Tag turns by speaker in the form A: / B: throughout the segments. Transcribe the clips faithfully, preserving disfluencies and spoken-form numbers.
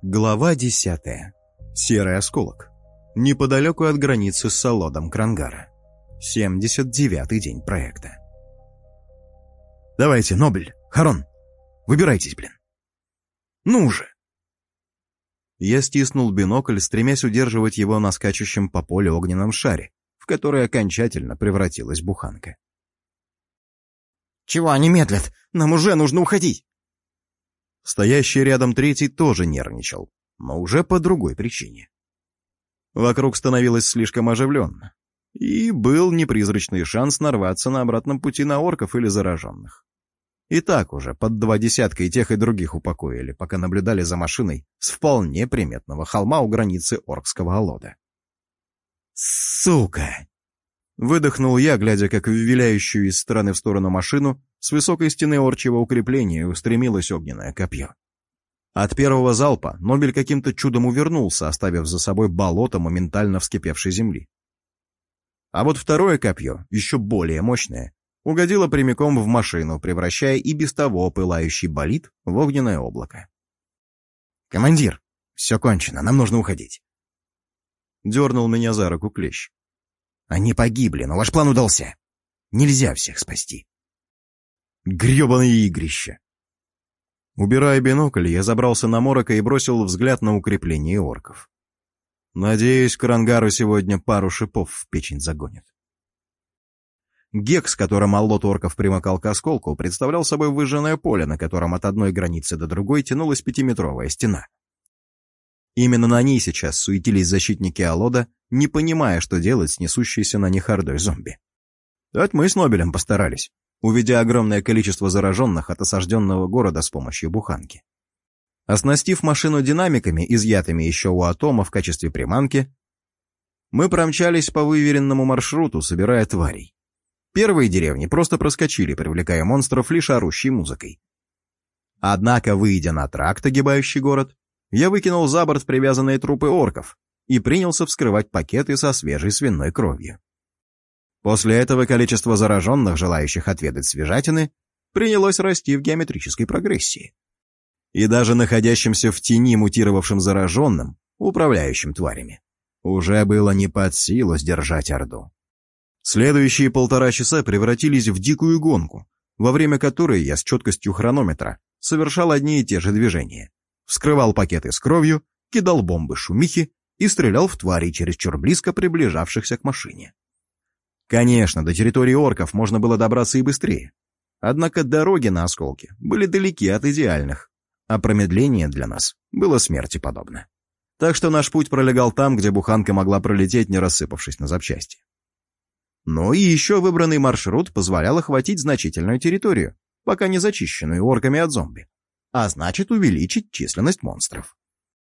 A: Глава десятая. Серый осколок. Неподалеку от границы с Солодом Крангара. семьдесят девятый день проекта. «Давайте, Нобель, Харон, выбирайтесь, блин. Ну уже!» Я стиснул бинокль, стремясь удерживать его на скачущем по полю огненном шаре, в который окончательно превратилась буханка.
B: «Чего они медлят? Нам уже нужно уходить!»
A: Стоящий рядом третий тоже нервничал, но уже по другой причине. Вокруг становилось слишком оживленно, и был непризрачный шанс нарваться на обратном пути на орков или зараженных. И так уже под два десятка и тех, и других упокоили, пока наблюдали за машиной с вполне приметного холма у границы оркского Алода. «Сука!» Выдохнул я, глядя, как в виляющую из стороны в сторону машину с высокой стены орчьего укрепления устремилось огненное копье. От первого залпа Нобель каким-то чудом увернулся, оставив за собой болото моментально вскипевшей земли. А вот второе копье, еще более мощное, угодило прямиком в машину, превращая и без того пылающий болид в огненное облако.
B: «Командир, все кончено, нам нужно уходить!»
A: Дернул меня за руку Клещ.
B: «Они погибли, но ваш план удался. Нельзя всех спасти».
A: Гребаное игрище! Убирая бинокль, я забрался на Морока и бросил взгляд на укрепление орков. Надеюсь, Крангару сегодня пару шипов в печень загонит. Гек, с которым Аллот орков примыкал к осколку, представлял собой выжженное поле, на котором от одной границы до другой тянулась пятиметровая стена. Именно на ней сейчас суетились защитники Алода, не понимая, что делать с несущейся на них ордой зомби. Так мы с Нобелем постарались, уведя огромное количество зараженных от осажденного города с помощью буханки. Оснастив машину динамиками, изъятыми еще у Атома в качестве приманки, мы промчались по выверенному маршруту, собирая тварей. Первые деревни просто проскочили, привлекая монстров лишь орущей музыкой. Однако, выйдя на тракт, огибающий город, я выкинул за борт привязанные трупы орков и принялся вскрывать пакеты со свежей свиной кровью. После этого количество зараженных, желающих отведать свежатины, принялось расти в геометрической прогрессии. И даже находящимся в тени мутировавшим зараженным, управляющим тварями, уже было не под силу сдержать орду. Следующие полтора часа превратились в дикую гонку, во время которой я с четкостью хронометра совершал одни и те же движения. Вскрывал пакеты с кровью, кидал бомбы шумихи и стрелял в тварей, чересчур близко приближавшихся к машине. Конечно, до территории орков можно было добраться и быстрее. Однако дороги на осколке были далеки от идеальных, а промедление для нас было смерти подобно. Так что наш путь пролегал там, где буханка могла пролететь, не рассыпавшись на запчасти. Но и еще выбранный маршрут позволял охватить значительную территорию, пока не зачищенную орками от зомби, а значит увеличить численность монстров.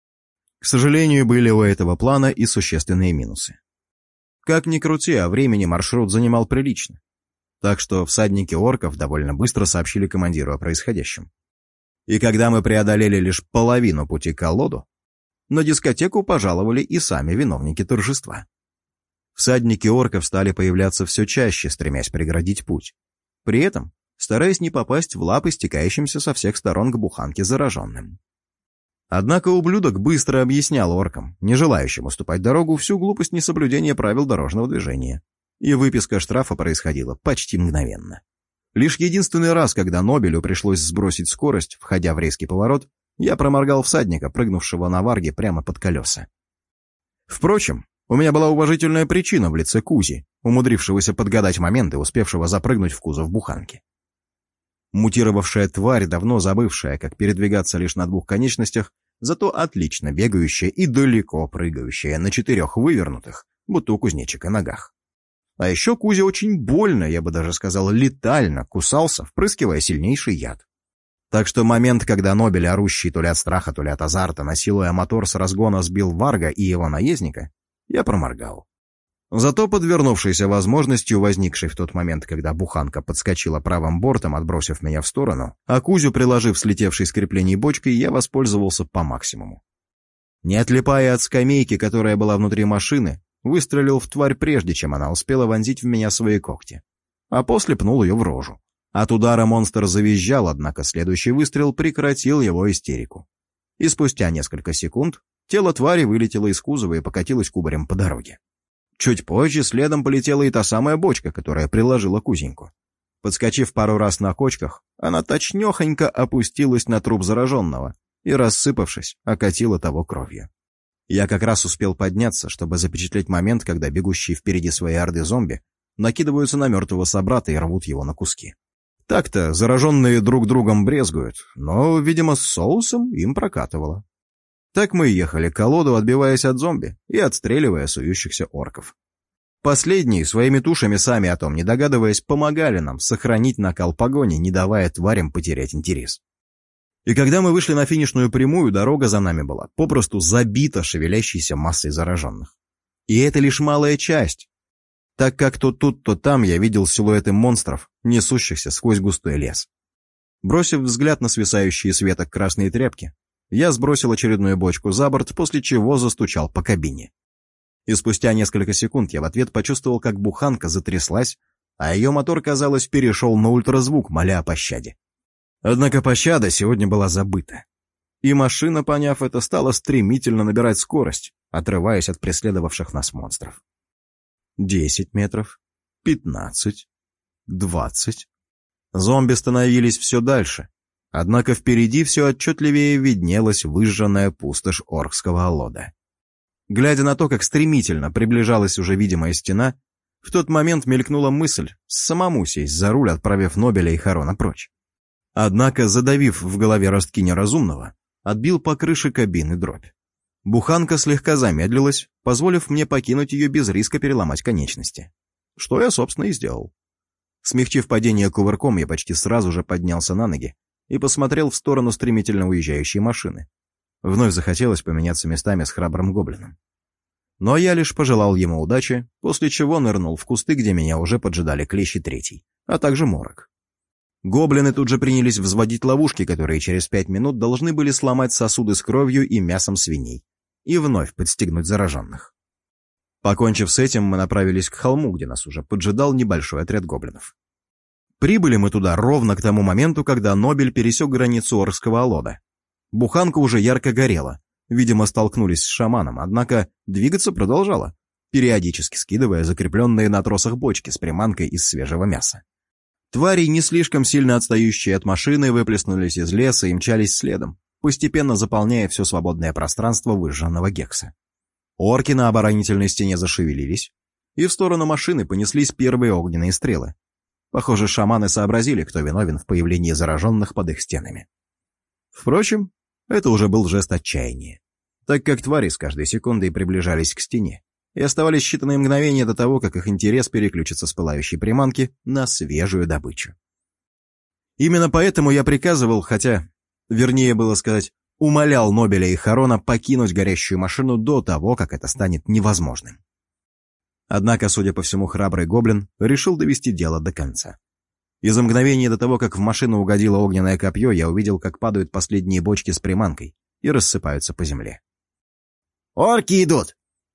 A: К сожалению, были у этого плана и существенные минусы. Как ни крути, а времени маршрут занимал прилично. Так что всадники орков довольно быстро сообщили командиру о происходящем. И когда мы преодолели лишь половину пути к Аллоду, на дискотеку пожаловали и сами виновники торжества. Всадники орков стали появляться все чаще, стремясь преградить путь. При этом стараясь не попасть в лапы стекающимся со всех сторон к буханке зараженным. Однако ублюдок быстро объяснял оркам, не желающим уступать дорогу, всю глупость несоблюдения правил дорожного движения. И выписка штрафа происходила почти мгновенно. Лишь единственный раз, когда Нобелю пришлось сбросить скорость, входя в резкий поворот, я проморгал всадника, прыгнувшего на варге прямо под колеса. Впрочем, у меня была уважительная причина в лице Кузи, умудрившегося подгадать момент и успевшего запрыгнуть в кузов буханки. Мутировавшая тварь, давно забывшая, как передвигаться лишь на двух конечностях, зато отлично бегающая и далеко прыгающая на четырех вывернутых, будто у кузнечика, ногах. А еще Кузя очень больно, я бы даже сказал, летально кусался, впрыскивая сильнейший яд. Так что момент, когда Нобель, орущий то ли от страха, то ли от азарта, насилуя мотор с разгона, сбил Варга и его наездника, я проморгал. Зато подвернувшейся возможностью, возникшей в тот момент, когда буханка подскочила правым бортом, отбросив меня в сторону, а Кузю, приложив слетевшей с креплений бочкой, я воспользовался по максимуму. Не отлипая от скамейки, которая была внутри машины, выстрелил в тварь прежде, чем она успела вонзить в меня свои когти, а после пнул ее в рожу. От удара монстр завизжал, однако следующий выстрел прекратил его истерику. и спустя несколько секунд тело твари вылетело из кузова и покатилось кубарем по дороге. Чуть позже следом полетела и та самая бочка, которая приложила кузеньку. Подскочив пару раз на кочках, она точнёхонько опустилась на труп зараженного и, рассыпавшись, окатила того кровью. Я как раз успел подняться, чтобы запечатлеть момент, когда бегущие впереди своей орды зомби накидываются на мертвого собрата и рвут его на куски. Так-то зараженные друг другом брезгуют, но, видимо, с соусом им прокатывало. Так мы ехали к колоду, отбиваясь от зомби и отстреливая сующихся орков. Последние, своими тушами сами о том не догадываясь, помогали нам сохранить накал погони, не давая тварям потерять интерес. И когда мы вышли на финишную прямую, дорога за нами была попросту забита шевелящейся массой зараженных. И это лишь малая часть, так как то тут, то там я видел силуэты монстров, несущихся сквозь густой лес. Бросив взгляд на свисающие с веток красные тряпки, я сбросил очередную бочку за борт, после чего застучал по кабине. И спустя несколько секунд я в ответ почувствовал, как буханка затряслась, а ее мотор, казалось, перешел на ультразвук, моля о пощаде. Однако пощада сегодня была забыта. И машина, поняв это, стала стремительно набирать скорость, отрываясь от преследовавших нас монстров. Десять метров, пятнадцать, двадцать. Зомби становились все дальше, однако впереди все отчетливее виднелась выжженная пустошь оркского Алода. Глядя на то, как стремительно приближалась уже видимая стена, в тот момент мелькнула мысль самому сесть за руль, отправив Нобеля и Харона прочь. Однако, задавив в голове ростки неразумного, отбил по крыше кабины дробь. Буханка слегка замедлилась, позволив мне покинуть ее без риска переломать конечности. Что я, собственно, и сделал. Смягчив падение кувырком, я почти сразу же поднялся на ноги и посмотрел в сторону стремительно уезжающей машины. Вновь захотелось поменяться местами с храбрым гоблином. Но я лишь пожелал ему удачи, после чего нырнул в кусты, где меня уже поджидали клещи третий, а также морок. Гоблины тут же принялись взводить ловушки, которые через пять минут должны были сломать сосуды с кровью и мясом свиней и вновь подстегнуть зараженных. Покончив с этим, мы направились к холму, где нас уже поджидал небольшой отряд гоблинов. Прибыли мы туда ровно к тому моменту, когда Нобель пересек границу оркского Алода. Буханка уже ярко горела, видимо, столкнулись с шаманом, однако двигаться продолжала, периодически скидывая закрепленные на тросах бочки с приманкой из свежего мяса. Твари, не слишком сильно отстающие от машины, выплеснулись из леса и мчались следом, постепенно заполняя все свободное пространство выжженного гекса. Орки на оборонительной стене зашевелились, и в сторону машины понеслись первые огненные стрелы. Похоже, шаманы сообразили, кто виновен в появлении зараженных под их стенами. Впрочем, это уже был жест отчаяния, так как твари с каждой секундой приближались к стене, и оставались считанные мгновения до того, как их интерес переключится с пылающей приманки на свежую добычу. Именно поэтому я приказывал, хотя, вернее было сказать, умолял Нобеля и Харона покинуть горящую машину до того, как это станет невозможным. Однако, судя по всему, храбрый гоблин решил довести дело до конца. И за мгновение до того, как в машину угодило огненное копье, я увидел, как падают последние бочки с приманкой и рассыпаются по земле.
B: «Орки идут!»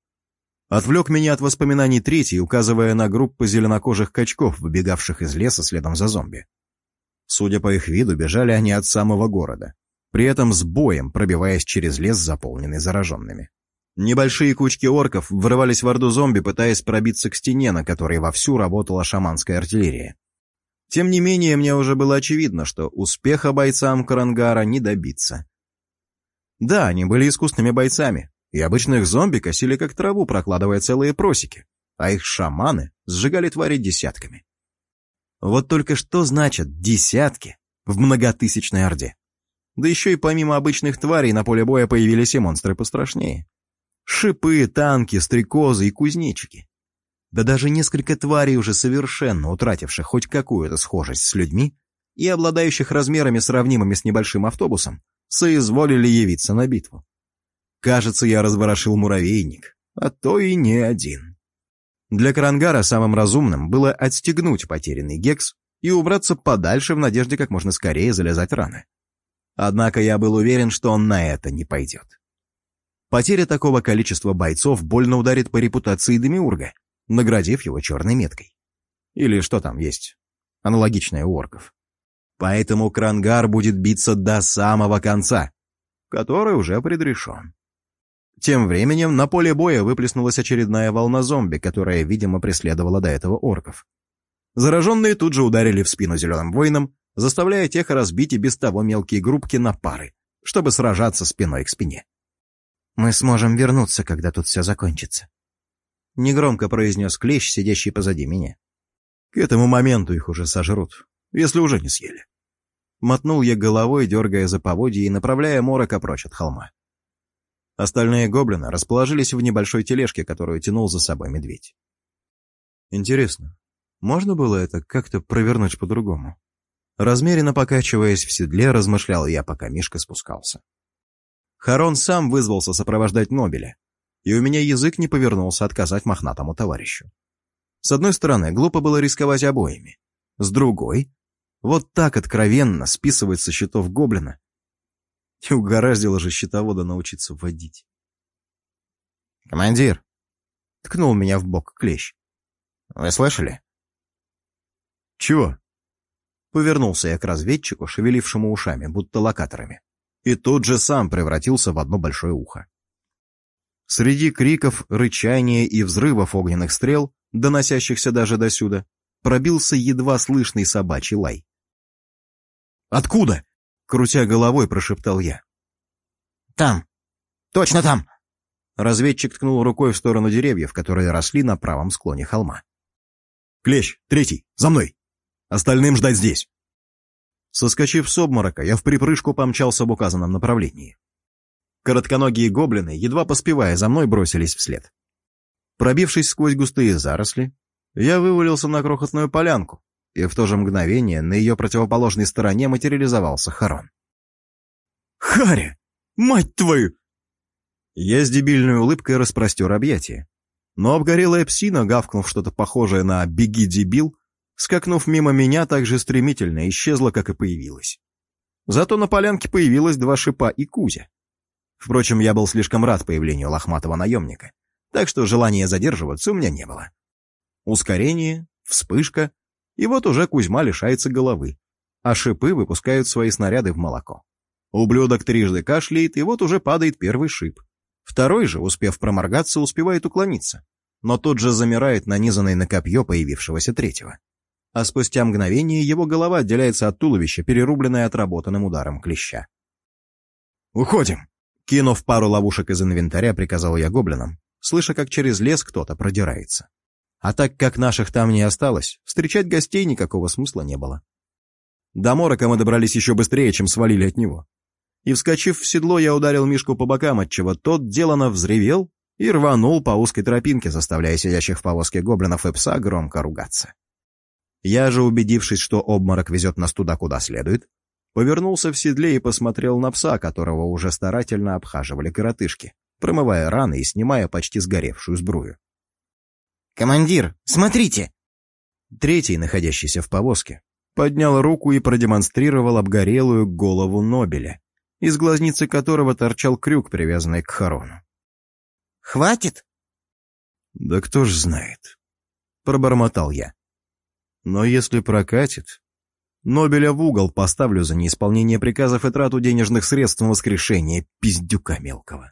A: Отвлек меня от воспоминаний третий, указывая на группу зеленокожих качков, выбегавших из леса следом за зомби. Судя по их виду, бежали они от самого города, при этом с боем пробиваясь через лес, заполненный зараженными. Небольшие кучки орков врывались в орду зомби, пытаясь пробиться к стене, на которой вовсю работала шаманская артиллерия. Тем не менее, мне уже было очевидно, что успеха бойцам Карангара не добиться. Да, они были искусными бойцами, и обычных зомби косили как траву, прокладывая целые просеки, а их шаманы сжигали твари десятками. Вот только что значит «десятки» в многотысячной орде? Да еще и помимо обычных тварей на поле боя появились и монстры пострашнее. Шипы, танки, стрекозы и кузнечики. Да даже несколько тварей, уже совершенно утративших хоть какую-то схожесть с людьми и обладающих размерами, сравнимыми с небольшим автобусом, соизволили явиться на битву. Кажется, я разворошил муравейник, а то и не один. Для Карангара самым разумным было отстегнуть потерянный гекс и убраться подальше в надежде как можно скорее залезать раны. Однако я был уверен, что он на это не пойдет. Потеря такого количества бойцов больно ударит по репутации Демиурга, наградив его черной меткой. Или что там есть, аналогичное у орков. Поэтому Карангар будет биться до самого конца. который уже предрешен. Тем временем на поле боя выплеснулась очередная волна зомби, которая, видимо, преследовала до этого орков. Зараженные тут же ударили в спину зеленым воинам, заставляя тех разбить и без того мелкие группки на пары, чтобы сражаться спиной к спине.
B: «Мы сможем вернуться, когда тут все закончится», — негромко произнес Клещ, сидящий позади меня.
A: «К этому моменту их уже сожрут, если уже не съели». Мотнул я головой, дергая за поводья и направляя Морока прочь от холма. Остальные гоблины расположились в небольшой тележке, которую тянул за собой медведь. Интересно, можно было это как-то провернуть по-другому? Размеренно покачиваясь в седле, размышлял я, пока Мишка спускался. Харон сам вызвался сопровождать Нобеля, и у меня язык не повернулся отказать мохнатому товарищу. С одной стороны, глупо было рисковать обоими. С другой, вот так откровенно списывать со счетов гоблина. И угораздило же счетовода научиться водить.
B: «Командир!» — ткнул меня в бок Клещ. «Вы слышали?»
A: «Чего?» Повернулся я к разведчику, шевелившему ушами, будто локаторами, и тут же сам превратился в одно большое ухо. Среди криков, рычания и взрывов огненных стрел, доносящихся даже досюда, пробился едва слышный собачий лай. «Откуда?» — крутя головой, прошептал я.
B: «Там! Точно там!»
A: Разведчик ткнул рукой в сторону деревьев, которые росли на правом склоне холма. «Клещ, третий, за мной! Остальным ждать здесь!» Соскочив с обморока, я в припрыжку помчался в указанном направлении. Коротконогие гоблины, едва поспевая за мной, бросились вслед. Пробившись сквозь густые заросли, я вывалился на крохотную полянку, и в то же мгновение на ее противоположной стороне материализовался Харон. «Харя! Мать твою!» Я с дебильной улыбкой распростер объятия, но обгорелая псина, гавкнув что-то похожее на «беги, дебил», скакнув мимо меня так же стремительно, исчезла, как и появилась. Зато на полянке появилось два шипа и Кузя. Впрочем, я был слишком рад появлению лохматого наемника, так что желания задерживаться у меня не было. Ускорение, вспышка, и вот уже Кузьма лишается головы, а шипы выпускают свои снаряды в молоко. Ублюдок трижды кашляет, и вот уже падает первый шип. Второй же, успев проморгаться, успевает уклониться, но тут же замирает нанизанный на копье появившегося третьего. А спустя мгновение его голова отделяется от туловища, перерубленная отработанным ударом клеща. «Уходим!» Кинув пару ловушек из инвентаря, приказал я гоблинам, слыша, как через лес кто-то продирается. А так как наших там не осталось, встречать гостей никакого смысла не было. До Морока мы добрались еще быстрее, чем свалили от него. И, вскочив в седло, я ударил Мишку по бокам, отчего тот делано взревел и рванул по узкой тропинке, заставляя сидящих в повозке гоблинов и пса громко ругаться. Я же, убедившись, что обморок везет нас туда, куда следует, повернулся в седле и посмотрел на пса, которого уже старательно обхаживали коротышки, промывая раны и снимая почти сгоревшую сбрую.
B: «Командир, смотрите!»
A: Третий, находящийся в повозке, поднял руку и продемонстрировал обгорелую голову Нобеля, из глазницы которого торчал крюк, привязанный к Харону.
B: «Хватит?»
A: «Да кто ж знает», — пробормотал я. «Но если прокатит, Нобеля в угол поставлю за неисполнение приказов и трату денежных средств на воскрешение пиздюка мелкого».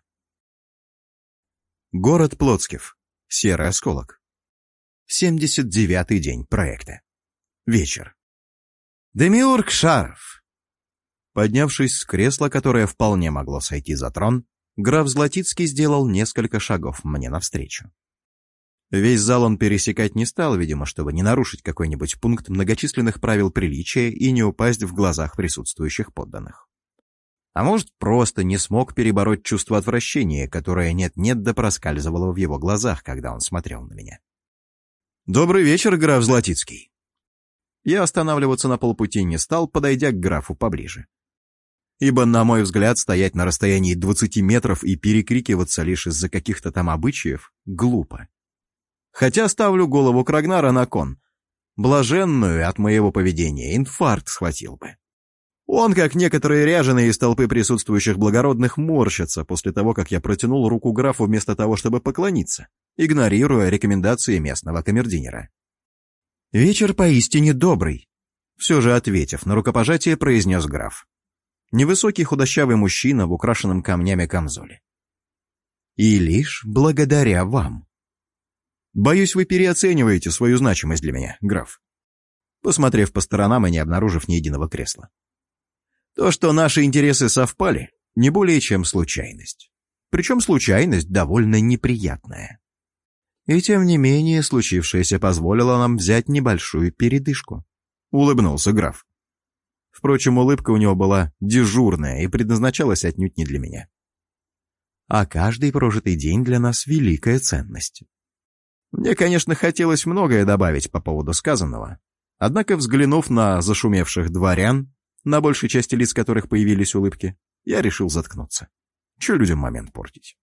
A: Город Плотскив. Серый осколок. семьдесят девятый день проекта. Вечер. Демиург Шаров. Поднявшись с кресла, которое вполне могло сойти за трон, граф Златицкий сделал несколько шагов мне навстречу. Весь зал он пересекать не стал, видимо, чтобы не нарушить какой-нибудь пункт многочисленных правил приличия и не упасть в глазах присутствующих подданных. А может, просто не смог перебороть чувство отвращения, которое нет-нет да проскальзывало в его глазах, когда он смотрел на меня. «Добрый вечер, граф Златицкий». Я останавливаться на полпути не стал, подойдя к графу поближе. Ибо, на мой взгляд, стоять на расстоянии двадцати метров и перекрикиваться лишь из-за каких-то там обычаев глупо. Хотя ставлю голову Крагнара на кон. Блаженную от моего поведения инфаркт схватил бы. Он, как некоторые ряженые из толпы присутствующих благородных, морщатся после того, как я протянул руку графу вместо того, чтобы поклониться, игнорируя рекомендации местного камердинера. «Вечер поистине добрый», — все же ответив на рукопожатие, произнес граф. Невысокий худощавый мужчина в украшенном камнями камзоле.
B: «И лишь благодаря вам».
A: «Боюсь, вы переоцениваете свою значимость для меня, граф», посмотрев по сторонам и не обнаружив ни единого кресла. «То, что наши интересы совпали, не более чем случайность. Причем случайность довольно неприятная. И тем не менее случившееся позволило нам взять небольшую передышку», — улыбнулся граф. Впрочем, улыбка у него была дежурная и предназначалась отнюдь не для меня.
B: «А каждый прожитый день для нас великая ценность».
A: Мне, конечно, хотелось многое добавить по поводу сказанного, однако, взглянув на зашумевших дворян, на большей части лиц которых появились улыбки, я решил заткнуться. Чё людям момент портить?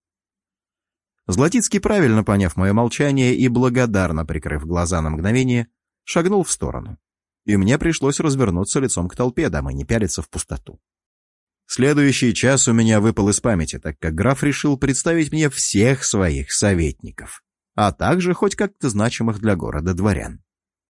A: Златицкий, правильно поняв мое молчание и благодарно прикрыв глаза на мгновение, шагнул в сторону, и мне пришлось развернуться лицом к толпе, дабы не пялиться в пустоту. Следующий час у меня выпал из памяти, так как граф решил представить мне всех своих советников, а также хоть как-то значимых для города дворян.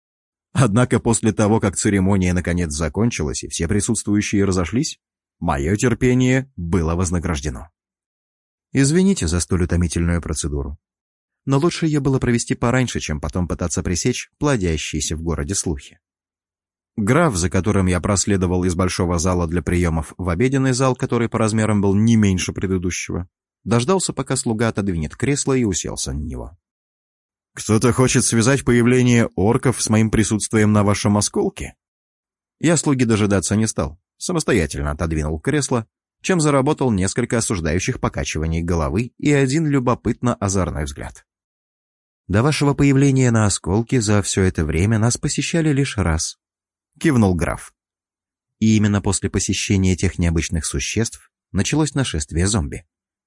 A: Однако после того, как церемония наконец закончилась и все присутствующие разошлись, мое терпение было вознаграждено.
B: Извините за столь утомительную процедуру, но лучше ее было провести пораньше, чем потом пытаться пресечь плодящиеся в городе слухи.
A: Граф, за которым я проследовал из большого зала для приемов в обеденный зал, который по размерам был не меньше предыдущего, дождался, пока слуга отодвинет кресло, и уселся на него. «Кто-то хочет связать появление орков с моим присутствием на вашем осколке?» Я слуги дожидаться не стал, самостоятельно отодвинул кресло, чем заработал несколько осуждающих покачиваний головы и один любопытно-озорной взгляд.
B: «До вашего появления на осколке за все это время нас посещали лишь раз», — кивнул граф. «И именно после посещения тех необычных существ началось нашествие зомби.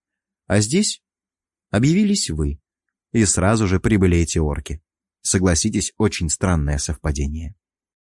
B: А здесь объявились вы, и сразу же прибыли эти орки. Согласитесь, очень странное совпадение».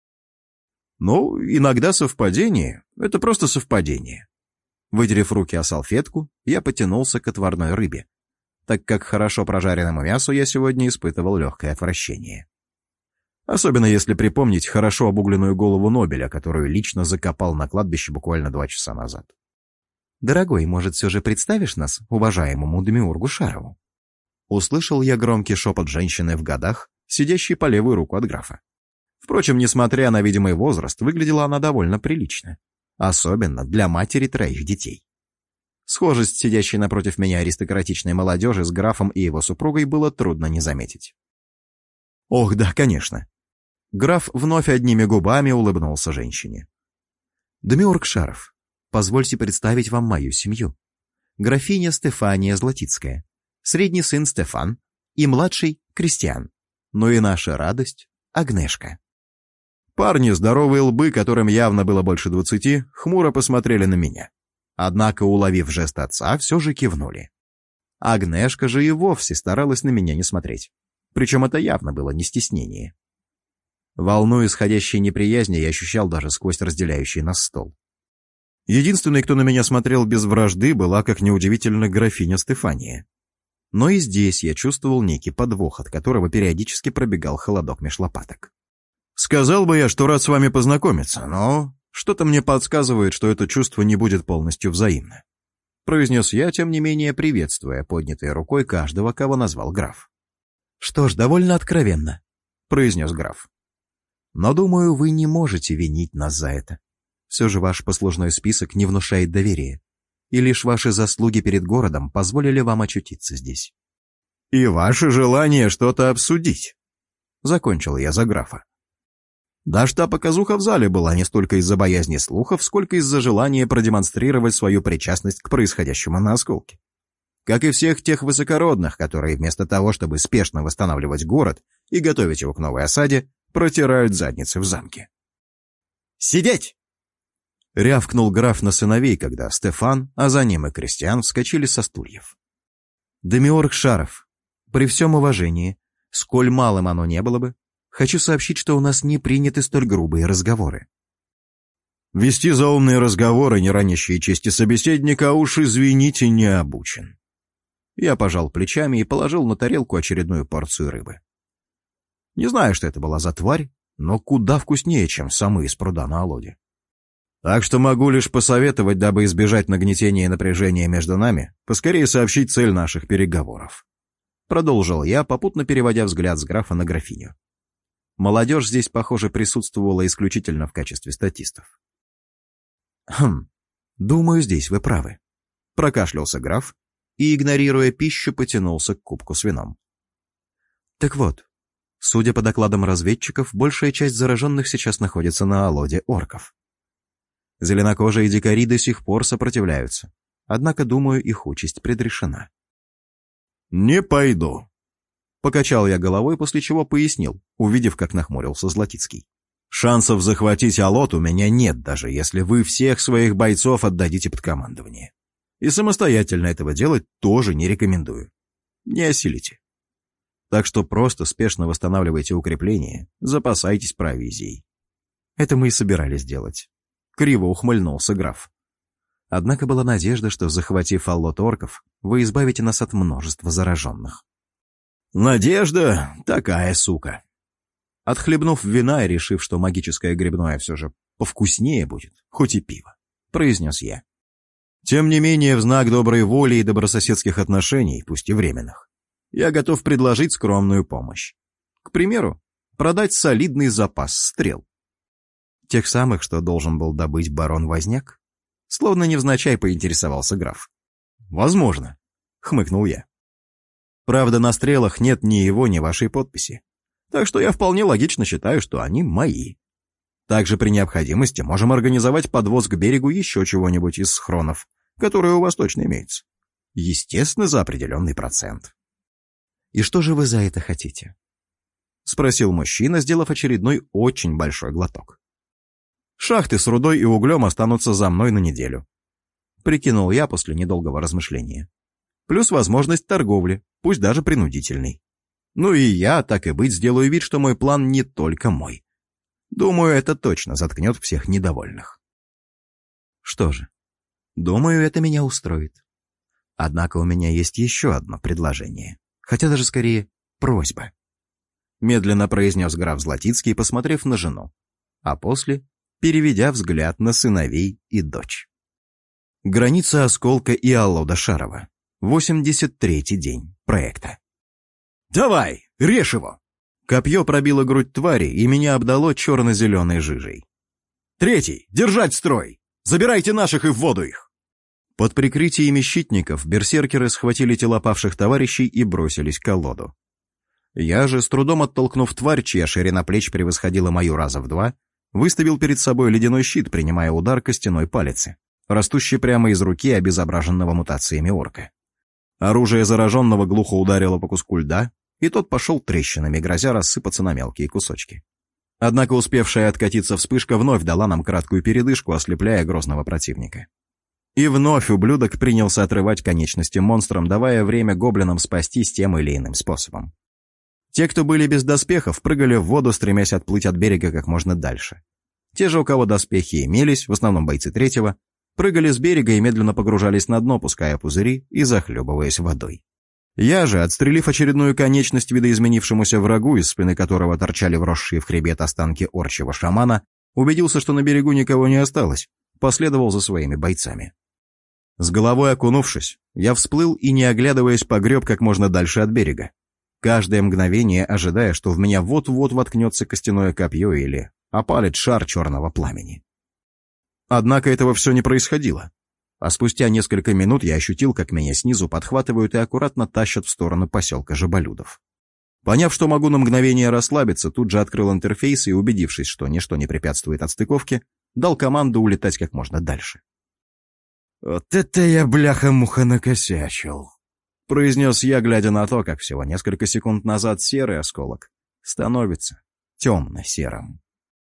A: «Ну, иногда совпадение — это просто совпадение». Вытерев руки о салфетку, я потянулся к отварной рыбе, так как хорошо прожаренному мясу я сегодня испытывал легкое отвращение. Особенно если припомнить хорошо обугленную голову Нобеля, которую лично закопал на кладбище буквально два часа назад.
B: «Дорогой, может, все же представишь нас уважаемому Демиургу Шарову?»
A: Услышал я громкий шепот женщины в годах, сидящей по левую руку от графа. Впрочем, несмотря на видимый возраст, выглядела она довольно прилично. Особенно для матери троих детей. Схожесть сидящей напротив меня аристократичной молодежи с графом и его супругой было трудно не заметить. Ох, да, конечно. Граф вновь одними губами улыбнулся женщине.
B: «Демиург Шаров, позвольте представить вам мою семью. Графиня Стефания Златицкая, средний сын Стефан и младший Кристиан. Ну и наша радость Агнешка».
A: Парни, здоровые лбы, которым явно было больше двадцати, хмуро посмотрели на меня. Однако, уловив жест отца, все же кивнули. Агнешка же и вовсе старалась на меня не смотреть. Причем это явно было не стеснение. Волну исходящей неприязни я ощущал даже сквозь разделяющий нас стол. Единственной, кто на меня смотрел без вражды, была, как неудивительно, графиня Стефания. Но и здесь я чувствовал некий подвох, от которого периодически пробегал холодок меж лопаток. Сказал бы я, что рад с вами познакомиться, но что-то мне подсказывает, что это чувство не будет полностью взаимно. Произнес я, тем не менее, приветствуя поднятой рукой каждого, кого назвал граф.
B: «Что ж, довольно откровенно»,
A: — произнес граф.
B: «Но, думаю, вы не можете винить нас за это. Все же ваш послужной список не внушает доверия, и лишь ваши заслуги перед городом позволили вам очутиться здесь».
A: «И ваше желание что-то обсудить», — закончил я за графа. Даже та показуха в зале была не столько из-за боязни слухов, сколько из-за желания продемонстрировать свою причастность к происходящему на осколке. Как и всех тех высокородных, которые вместо того, чтобы спешно восстанавливать город и готовить его к новой осаде, протирают задницы в замке. «Сидеть!» — рявкнул граф на сыновей, когда Стефан, а за ним и Кристиан вскочили со стульев.
B: «Демиург Шаров, при всем уважении, сколь малым оно не было бы, хочу сообщить, что у нас не приняты столь грубые разговоры».
A: «Вести заумные разговоры, не ранящие чести собеседника, а уж, извините, не обучен». Я пожал плечами и положил на тарелку очередную порцию рыбы. Не знаю, что это была за тварь, но куда вкуснее, чем самые из пруда на Олоде. Так что могу лишь посоветовать, дабы избежать нагнетения и напряжения между нами, поскорее сообщить цель наших переговоров. Продолжил я, попутно переводя взгляд с графа на графиню. Молодежь здесь, похоже, присутствовала исключительно в качестве статистов. «Хм, думаю, здесь вы правы», — прокашлялся граф и, игнорируя пищу, потянулся к кубку с вином. «Так вот, судя по докладам разведчиков, большая часть зараженных сейчас находится на Алоде орков. Зеленокожие дикари до сих пор сопротивляются, однако, думаю, их участь предрешена». «Не пойду», — покачал я головой, после чего пояснил, увидев, как нахмурился Златицкий. «Шансов захватить Алот у меня нет, даже если вы всех своих бойцов отдадите под командование. И самостоятельно этого делать тоже не рекомендую. Не осилите. Так что просто спешно восстанавливайте укрепления, запасайтесь провизией». Это мы и собирались делать. Криво ухмыльнулся граф. Однако была надежда, что, захватив Аллот орков, вы избавите нас от множества зараженных. «Надежда такая сука». Отхлебнув вина и решив, что магическое грибное все же повкуснее будет, хоть и пиво, произнес я. «Тем не менее, в знак доброй воли и добрососедских отношений, пусть и временных, я готов предложить скромную помощь. К примеру, продать солидный запас стрел». «Тех самых, что должен был добыть барон Возняк?» Словно невзначай поинтересовался граф. «Возможно», — хмыкнул я. «Правда, на стрелах нет ни его, ни вашей подписи. Так что я вполне логично считаю, что они мои. Также при необходимости можем организовать подвоз к берегу еще чего-нибудь из схронов, которые у вас точно имеются. Естественно, за определенный процент». «И что же вы за это хотите?» — спросил мужчина, сделав очередной очень большой глоток. «Шахты с рудой и углем останутся за мной на неделю», — прикинул я после недолгого размышления. «Плюс возможность торговли, пусть даже принудительной. Ну и я, так и быть, сделаю вид, что мой план не только мой. Думаю, это точно заткнет всех недовольных». «Что же, думаю, это меня устроит. Однако у меня есть еще одно предложение, хотя даже скорее просьба», — медленно произнес граф Златицкий, посмотрев на жену, а после переведя взгляд на сыновей и дочь. Граница Осколка и Аллода Шарова. восемьдесят третий день проекта. «Давай, режь его!» Копье пробило грудь твари, и меня обдало черно-зеленой жижей. «Третий! Держать строй! Забирайте наших и в воду их!» Под прикрытиями щитников берсеркеры схватили тела павших товарищей и бросились к колоду. Я же, с трудом оттолкнув тварь, чья ширина плеч превосходила мою раза в два, выставил перед собой ледяной щит, принимая удар костяной палицы, растущий прямо из руки обезображенного мутациями орка. Оружие зараженного глухо ударило по куску льда, и тот пошел трещинами, грозя рассыпаться на мелкие кусочки. Однако успевшая откатиться вспышка вновь дала нам краткую передышку, ослепляя грозного противника. И вновь ублюдок принялся отрывать конечности монстрам, давая время гоблинам спастись тем или иным способом. Те, кто были без доспехов, прыгали в воду, стремясь отплыть от берега как можно дальше. Те же, у кого доспехи имелись, в основном бойцы третьего, прыгали с берега и медленно погружались на дно, пуская пузыри и захлебываясь водой. Я же, отстрелив очередную конечность видоизменившемуся врагу, из спины которого торчали вросшие в хребет останки орчего шамана, убедился, что на берегу никого не осталось, последовал за своими бойцами. С головой окунувшись, я всплыл и, не оглядываясь, погреб как можно дальше от берега, каждое мгновение ожидая, что в меня вот-вот воткнется костяное копье или опалит шар черного пламени. Однако этого все не происходило, а спустя несколько минут я ощутил, как меня снизу подхватывают и аккуратно тащат в сторону поселка Жаболюдов. Поняв, что могу на мгновение расслабиться, тут же открыл интерфейс и, убедившись, что ничто не препятствует отстыковке, дал команду улетать как можно дальше. «Вот это я, бляха-муха, накосячил!» — произнес я, глядя на то, как всего несколько секунд назад серый осколок становится темно-серым.